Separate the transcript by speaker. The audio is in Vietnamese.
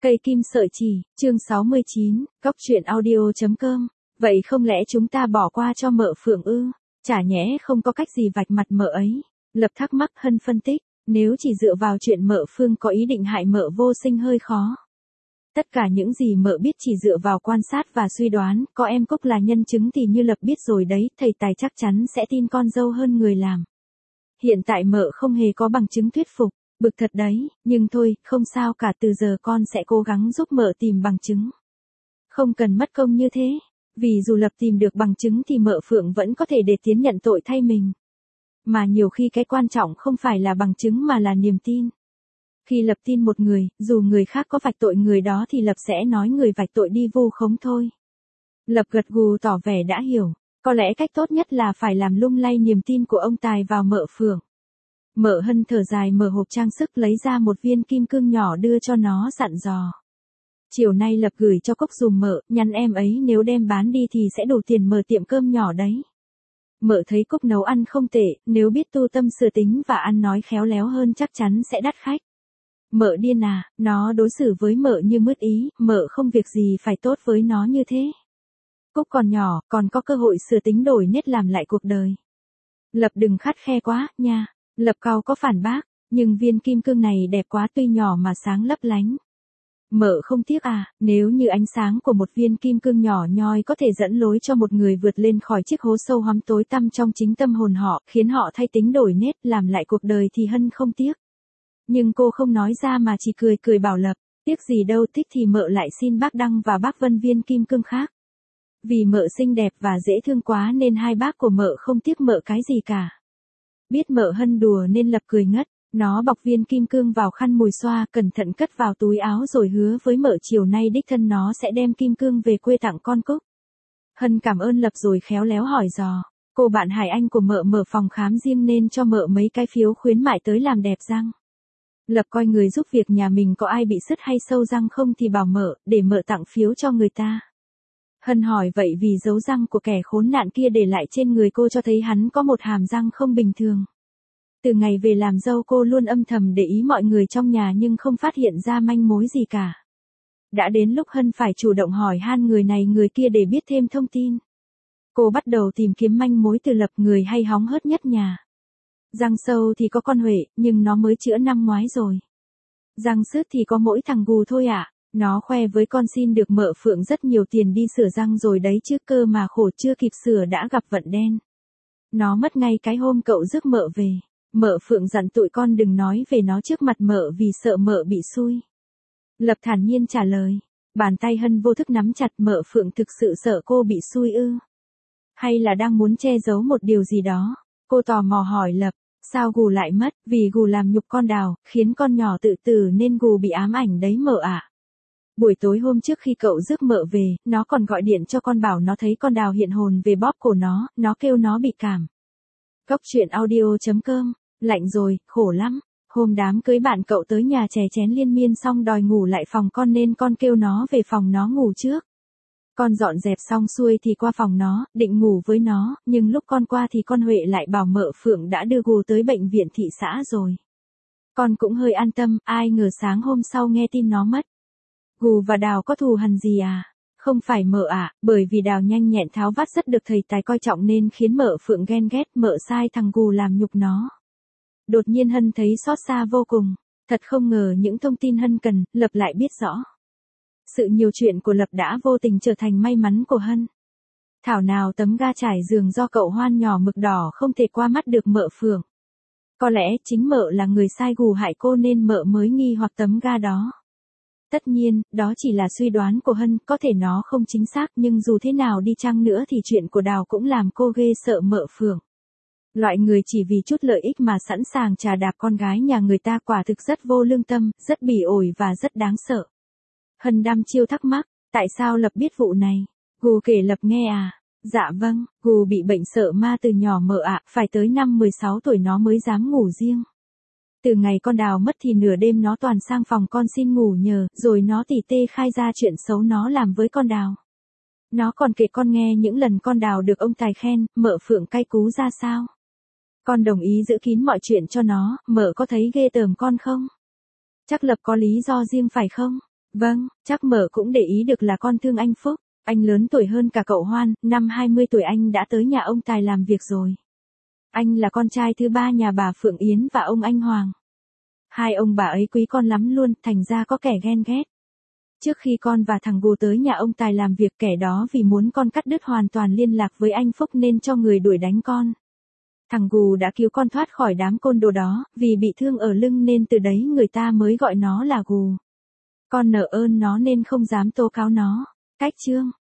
Speaker 1: Cây kim sợi chỉ, chương 69, góc truyện audio.com. Vậy không lẽ chúng ta bỏ qua cho mợ Phượng ư? Chả nhẽ không có cách gì vạch mặt mợ ấy. Lập thắc mắc. Hân phân tích, nếu chỉ dựa vào chuyện mợ Phương có ý định hại mợ Vô Sinh hơi khó. Tất cả những gì mợ biết chỉ dựa vào quan sát và suy đoán, có em Cúc là nhân chứng thì như Lập biết rồi đấy, thầy Tài chắc chắn sẽ tin con dâu hơn người làm. Hiện tại mợ không hề có bằng chứng thuyết phục. Bực thật đấy, nhưng thôi, không sao cả, từ giờ con sẽ cố gắng giúp mợ tìm bằng chứng. Không cần mất công như thế, vì dù Lập tìm được bằng chứng thì mợ Phượng vẫn có thể để Tiến nhận tội thay mình. Mà nhiều khi cái quan trọng không phải là bằng chứng mà là niềm tin. Khi Lập tin một người, dù người khác có vạch tội người đó thì Lập sẽ nói người vạch tội đi vu khống thôi. Lập gật gù tỏ vẻ đã hiểu, có lẽ cách tốt nhất là phải làm lung lay niềm tin của ông Tài vào mợ Phượng. Mợ Hân thở dài mở hộp trang sức lấy ra một viên kim cương nhỏ đưa cho nó dặn dò. Chiều nay Lập gửi cho Cúc dùm mợ, nhắn em ấy nếu đem bán đi thì sẽ đủ tiền mở tiệm cơm nhỏ đấy. Mợ thấy Cúc nấu ăn không tệ, nếu biết tu tâm sửa tính và ăn nói khéo léo hơn chắc chắn sẽ đắt khách. Mợ điên à, nó đối xử với mợ như mứt ý, mợ không việc gì phải tốt với nó như thế. Cúc còn nhỏ, còn có cơ hội sửa tính đổi nết làm lại cuộc đời. Lập đừng khắt khe quá, nha. Lập cau có phản bác, nhưng viên kim cương này đẹp quá, tuy nhỏ mà sáng lấp lánh. Mợ không tiếc à, nếu như ánh sáng của một viên kim cương nhỏ nhoi có thể dẫn lối cho một người vượt lên khỏi chiếc hố sâu hoắm tối tăm trong chính tâm hồn họ, khiến họ thay tính đổi nết, làm lại cuộc đời thì Hân không tiếc. Nhưng cô không nói ra mà chỉ cười cười bảo Lập, tiếc gì đâu, thích thì mợ lại xin bác Đăng và bác Vân viên kim cương khác. Vì mợ xinh đẹp và dễ thương quá nên hai bác của mợ không tiếc mợ cái gì cả. Biết mợ Hân đùa nên Lập cười ngất, nó bọc viên kim cương vào khăn mùi xoa, cẩn thận cất vào túi áo rồi hứa với mợ chiều nay đích thân nó sẽ đem kim cương về quê tặng con Cúc. Hân cảm ơn Lập rồi khéo léo hỏi dò, cô bạn Hải Anh của mợ mở phòng khám riêng nên cho mợ mấy cái phiếu khuyến mại tới làm đẹp răng. Lập coi người giúp việc nhà mình có ai bị sứt hay sâu răng không thì bảo mợ, để mợ tặng phiếu cho người ta. Hân hỏi vậy vì dấu răng của kẻ khốn nạn kia để lại trên người cô cho thấy hắn có một hàm răng không bình thường. Từ ngày về làm dâu cô luôn âm thầm để ý mọi người trong nhà nhưng không phát hiện ra manh mối gì cả. Đã đến lúc Hân phải chủ động hỏi han người này người kia để biết thêm thông tin. Cô bắt đầu tìm kiếm manh mối từ Lập, người hay hóng hớt nhất nhà. Răng sâu thì có con Huệ, nhưng nó mới chữa năm ngoái rồi. Răng sứt thì có mỗi thằng Gù thôi ạ. Nó khoe với con xin được mợ Phượng rất nhiều tiền đi sửa răng rồi đấy chứ, cơ mà khổ chưa kịp sửa đã gặp vận đen. Nó mất ngay cái hôm cậu rước mợ về. Mợ Phượng dặn tụi con đừng nói về nó trước mặt mợ vì sợ mợ bị xui. Lập thản nhiên trả lời. Bàn tay Hân vô thức nắm chặt. Mợ Phượng thực sự sợ cô bị xui ư? Hay là đang muốn che giấu một điều gì đó? Cô tò mò hỏi Lập. Sao Gù lại mất? Vì Gù làm nhục con Đào, khiến con nhỏ tự tử nên Gù bị ám ảnh đấy mợ ạ. Buổi tối hôm trước khi cậu rước mợ về, nó còn gọi điện cho con bảo nó thấy con Đào hiện hồn về bóp cổ nó kêu nó bị cảm. Góc truyện audio.com. Lạnh rồi, khổ lắm. Hôm đám cưới bạn cậu tới nhà chè chén liên miên xong đòi ngủ lại phòng con nên con kêu nó về phòng nó ngủ trước. Con dọn dẹp xong xuôi thì qua phòng nó, định ngủ với nó, nhưng lúc con qua thì con Huệ lại bảo mợ Phượng đã đưa Gù tới bệnh viện thị xã rồi. Con cũng hơi an tâm, ai ngờ sáng hôm sau nghe tin nó mất. Gù và Đào có thù hằn gì à? Không phải mợ ạ, bởi vì Đào nhanh nhẹn tháo vát rất được thầy Tài coi trọng nên khiến mợ Phượng ghen ghét, mợ sai thằng Gù làm nhục nó. Đột nhiên Hân thấy xót xa vô cùng, thật không ngờ những thông tin Hân cần, Lập lại biết rõ. Sự nhiều chuyện của Lập đã vô tình trở thành may mắn của Hân. Thảo nào tấm ga trải giường do cậu Hoan nhỏ mực đỏ không thể qua mắt được mợ Phượng. Có lẽ chính mợ là người sai Gù hại cô nên mợ mới nghi hoặc tấm ga đó. Tất nhiên, đó chỉ là suy đoán của Hân, có thể nó không chính xác nhưng dù thế nào đi chăng nữa thì chuyện của Đào cũng làm cô ghê sợ mợ Phượng. Loại người chỉ vì chút lợi ích mà sẵn sàng chà đạp con gái nhà người ta quả thực rất vô lương tâm, rất bỉ ổi và rất đáng sợ. Hân đăm chiêu thắc mắc, tại sao Lập biết vụ này? Gù kể Lập nghe à? Dạ vâng, Gù bị bệnh sợ ma từ nhỏ mợ ạ, phải tới năm 16 tuổi nó mới dám ngủ riêng. Từ ngày con Đào mất thì nửa đêm nó toàn sang phòng con xin ngủ nhờ, rồi nó tỉ tê khai ra chuyện xấu nó làm với con Đào. Nó còn kể con nghe những lần con Đào được ông Tài khen, mợ Phượng cay cú ra sao. Con đồng ý giữ kín mọi chuyện cho nó, mợ có thấy ghê tởm con không? Chắc Lập có lý do riêng phải không? Vâng, chắc mợ cũng để ý được là con thương anh Phúc. Anh lớn tuổi hơn cả cậu Hoan, năm 20 tuổi anh đã tới nhà ông Tài làm việc rồi. Anh là con trai thứ ba nhà bà Phượng Yến và ông anh Hoàng. Hai ông bà ấy quý con lắm luôn, thành ra có kẻ ghen ghét. Trước khi con và thằng Gù tới nhà ông Tài làm việc, kẻ đó vì muốn con cắt đứt hoàn toàn liên lạc với anh Phúc nên cho người đuổi đánh con. Thằng Gù đã cứu con thoát khỏi đám côn đồ đó, vì bị thương ở lưng nên từ đấy người ta mới gọi nó là Gù. Con nợ ơn nó nên không dám tố cáo nó. Cách chương